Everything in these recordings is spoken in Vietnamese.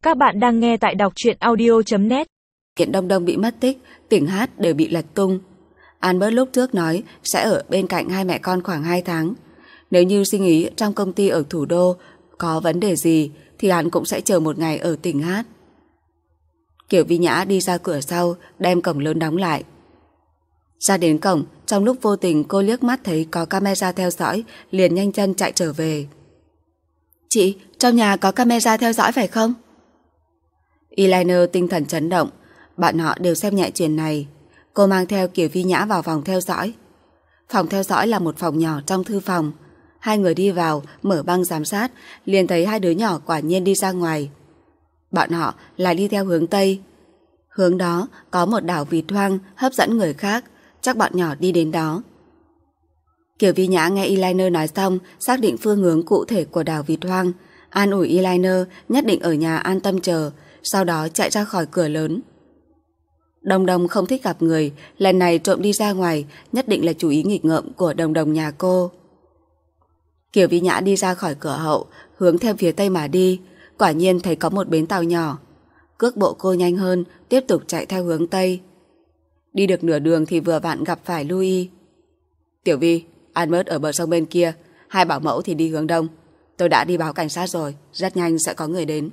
Các bạn đang nghe tại đọc truyện audio.net. Hiện Đông Đông bị mất tích, tỉnh hát đều bị lật tung. Albert lúc trước nói sẽ ở bên cạnh hai mẹ con khoảng 2 tháng. Nếu như sinh ý trong công ty ở thủ đô có vấn đề gì thì hắn cũng sẽ chờ một ngày ở tỉnh hát. Kiều Vi Nhã đi ra cửa sau, đem cổng lớn đóng lại. Ra đến cổng, trong lúc vô tình cô liếc mắt thấy có camera theo dõi, liền nhanh chân chạy trở về. Chị, trong nhà có camera theo dõi phải không? Eyeliner tinh thần chấn động, bạn họ đều xem nhẹ chuyện này. Cô mang theo Kiều Vi Nhã vào phòng theo dõi. Phòng theo dõi là một phòng nhỏ trong thư phòng. Hai người đi vào, mở băng giám sát, liền thấy hai đứa nhỏ quả nhiên đi ra ngoài. Bọn họ lại đi theo hướng Tây. Hướng đó có một đảo vịt hoang hấp dẫn người khác, chắc bọn nhỏ đi đến đó. Kiều Vi Nhã nghe Eyeliner nói xong, xác định phương hướng cụ thể của đảo vịt hoang, an ủi Eyeliner nhất định ở nhà an tâm chờ, sau đó chạy ra khỏi cửa lớn. Đồng Đồng không thích gặp người, lần này trộm đi ra ngoài, nhất định là chủ ý nghịch ngợm của Đồng Đồng nhà cô. Kiều Vi Nhã đi ra khỏi cửa hậu, hướng theo phía tây mà đi, quả nhiên thấy có một bến tàu nhỏ. Cước bộ cô nhanh hơn, tiếp tục chạy theo hướng tây. Đi được nửa đường thì vừa vặn gặp phải Louis. Tiểu Vi, Albert ở bờ sông bên kia, hai bảo mẫu thì đi hướng đông. Tôi đã đi báo cảnh sát rồi, rất nhanh sẽ có người đến.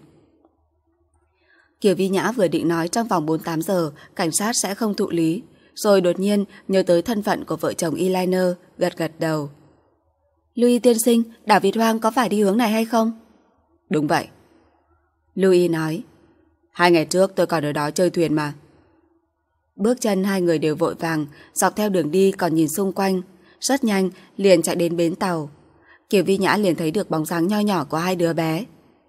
Kiều Vi Nhã vừa định nói trong vòng 48 giờ cảnh sát sẽ không thụ lý, rồi đột nhiên nhớ tới thân phận của vợ chồng Eyeliner, gật gật đầu. Louis tiên sinh, đảo vịt hoang có phải đi hướng này hay không? Đúng vậy. Louis nói. 2 ngày trước tôi còn ở đó chơi thuyền mà. Bước chân hai người đều vội vàng, dọc theo đường đi còn nhìn xung quanh, rất nhanh liền chạy đến bến tàu. Kiều Vi Nhã liền thấy được bóng dáng nho nhỏ của hai đứa bé.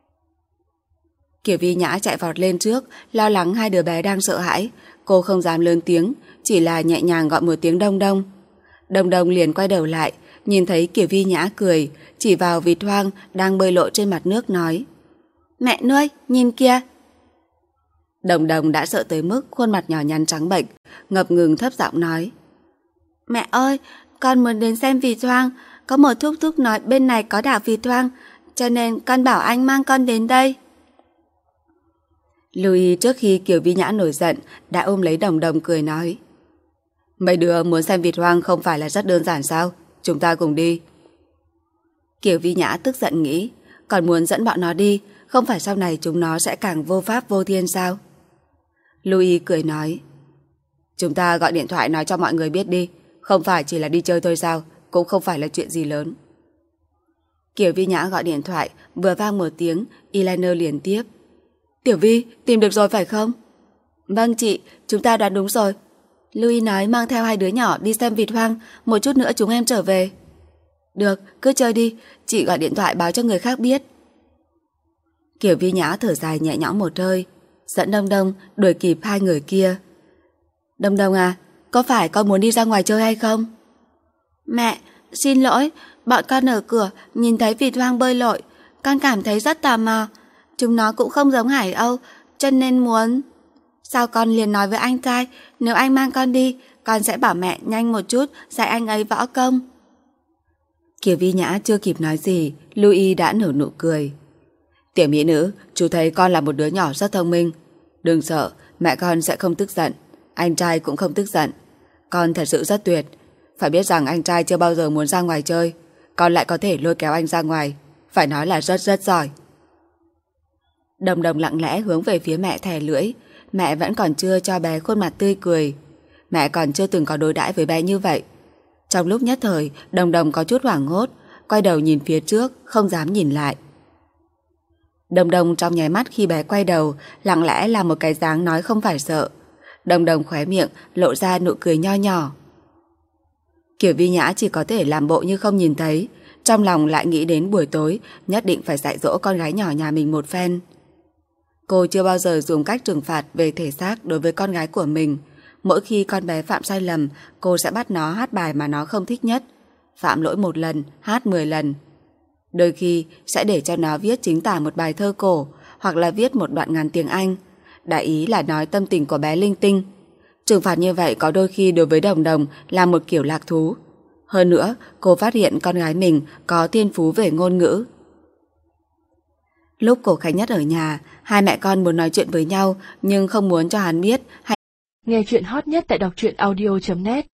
Kiều Vi Nhã chạy vọt lên trước, lo lắng hai đứa bé đang sợ hãi. Cô không dám lớn tiếng, chỉ là nhẹ nhàng gọi một tiếng Đông Đông. Đông Đông liền quay đầu lại, nhìn thấy Kiều Vi Nhã cười, chỉ vào vịt hoang đang bơi lội trên mặt nước nói: Mẹ nuôi, nhìn kìa. Đồng Đồng đã sợ tới mức khuôn mặt nhỏ nhắn trắng bệch, ngập ngừng thấp giọng nói: Mẹ ơi, con muốn đến xem vịt hoang, có một thúc thúc nói bên này có đảo vịt hoang, cho nên con bảo anh mang con đến đây. Louis trước khi Kiều Vi Nhã nổi giận đã ôm lấy Đồng Đồng cười nói: Mấy đứa muốn xem vịt hoang không phải là rất đơn giản sao? Chúng ta cùng đi. Kiều Vi Nhã tức giận nghĩ, còn muốn dẫn bọn nó đi, không phải sau này chúng nó sẽ càng vô pháp vô thiên sao? Louis cười nói: Chúng ta gọi điện thoại nói cho mọi người biết đi, không phải chỉ là đi chơi thôi sao, cũng không phải là chuyện gì lớn. Kiều Vi Nhã gọi điện thoại, vừa vang một tiếng, Eyeliner liền tiếp: Tiểu Vi, tìm được rồi phải không? Vâng chị, chúng ta đoán đúng rồi. Louis nói mang theo hai đứa nhỏ đi xem vịt hoang, một chút nữa chúng em trở về. Được, cứ chơi đi, chị gọi điện thoại báo cho người khác biết. Kiều Vi Nhã thở dài nhẹ nhõm một hơi, dẫn Đông Đông đuổi kịp hai người kia. Đông Đông à, có phải con muốn đi ra ngoài chơi hay không? Mẹ, xin lỗi, bọn con ở cửa nhìn thấy vịt hoang bơi lội, con cảm thấy rất tò mò. Chúng nó cũng không giống Hải Âu, cho nên muốn... Sao con liền nói với anh trai, nếu anh mang con đi, con sẽ bảo mẹ nhanh một chút dạy anh ấy võ công. Kiều Vi Nhã chưa kịp nói gì, Louis đã nở nụ cười. Tiểu mỹ nữ, chú thấy con là một đứa nhỏ rất thông minh. Đừng sợ, mẹ con sẽ không tức giận, anh trai cũng không tức giận. Con thật sự rất tuyệt. Phải biết rằng anh trai chưa bao giờ muốn ra ngoài chơi, con lại có thể lôi kéo anh ra ngoài, phải nói là rất rất giỏi. Đồng Đồng lặng lẽ hướng về phía mẹ thè lưỡi. Mẹ vẫn còn chưa cho bé khuôn mặt tươi cười. Mẹ còn chưa từng có đối đãi với bé như vậy. Trong lúc nhất thời, Đồng Đồng có chút hoảng hốt, quay đầu nhìn phía trước, không dám nhìn lại. Đồng Đồng trong nháy mắt khi bé quay đầu, lặng lẽ làm một cái dáng nói không phải sợ. Đồng Đồng khóe miệng lộ ra nụ cười nho nhỏ. Kiều Vi Nhã chỉ có thể làm bộ như không nhìn thấy, trong lòng lại nghĩ đến buổi tối nhất định phải dạy dỗ con gái nhỏ nhà mình một phen. Cô chưa bao giờ dùng cách trừng phạt về thể xác đối với con gái của mình. Mỗi khi con bé phạm sai lầm, cô sẽ bắt nó hát bài mà nó không thích nhất. Phạm lỗi 1 lần, hát 10 lần. Đôi khi sẽ để cho nó viết chính tả một bài thơ cổ, hoặc là viết một đoạn ngắn tiếng Anh. Đại ý là nói tâm tình của bé linh tinh. Trừng phạt như vậy có đôi khi đối với Đồng Đồng là một kiểu lạc thú. Hơn nữa, cô phát hiện con gái mình có thiên phú về ngôn ngữ. Lúc Cổ Khánh Nhất ở nhà, hai mẹ con muốn nói chuyện với nhau nhưng không muốn cho hắn biết. Nghe chuyện hot nhất tại đọc truyện audio.net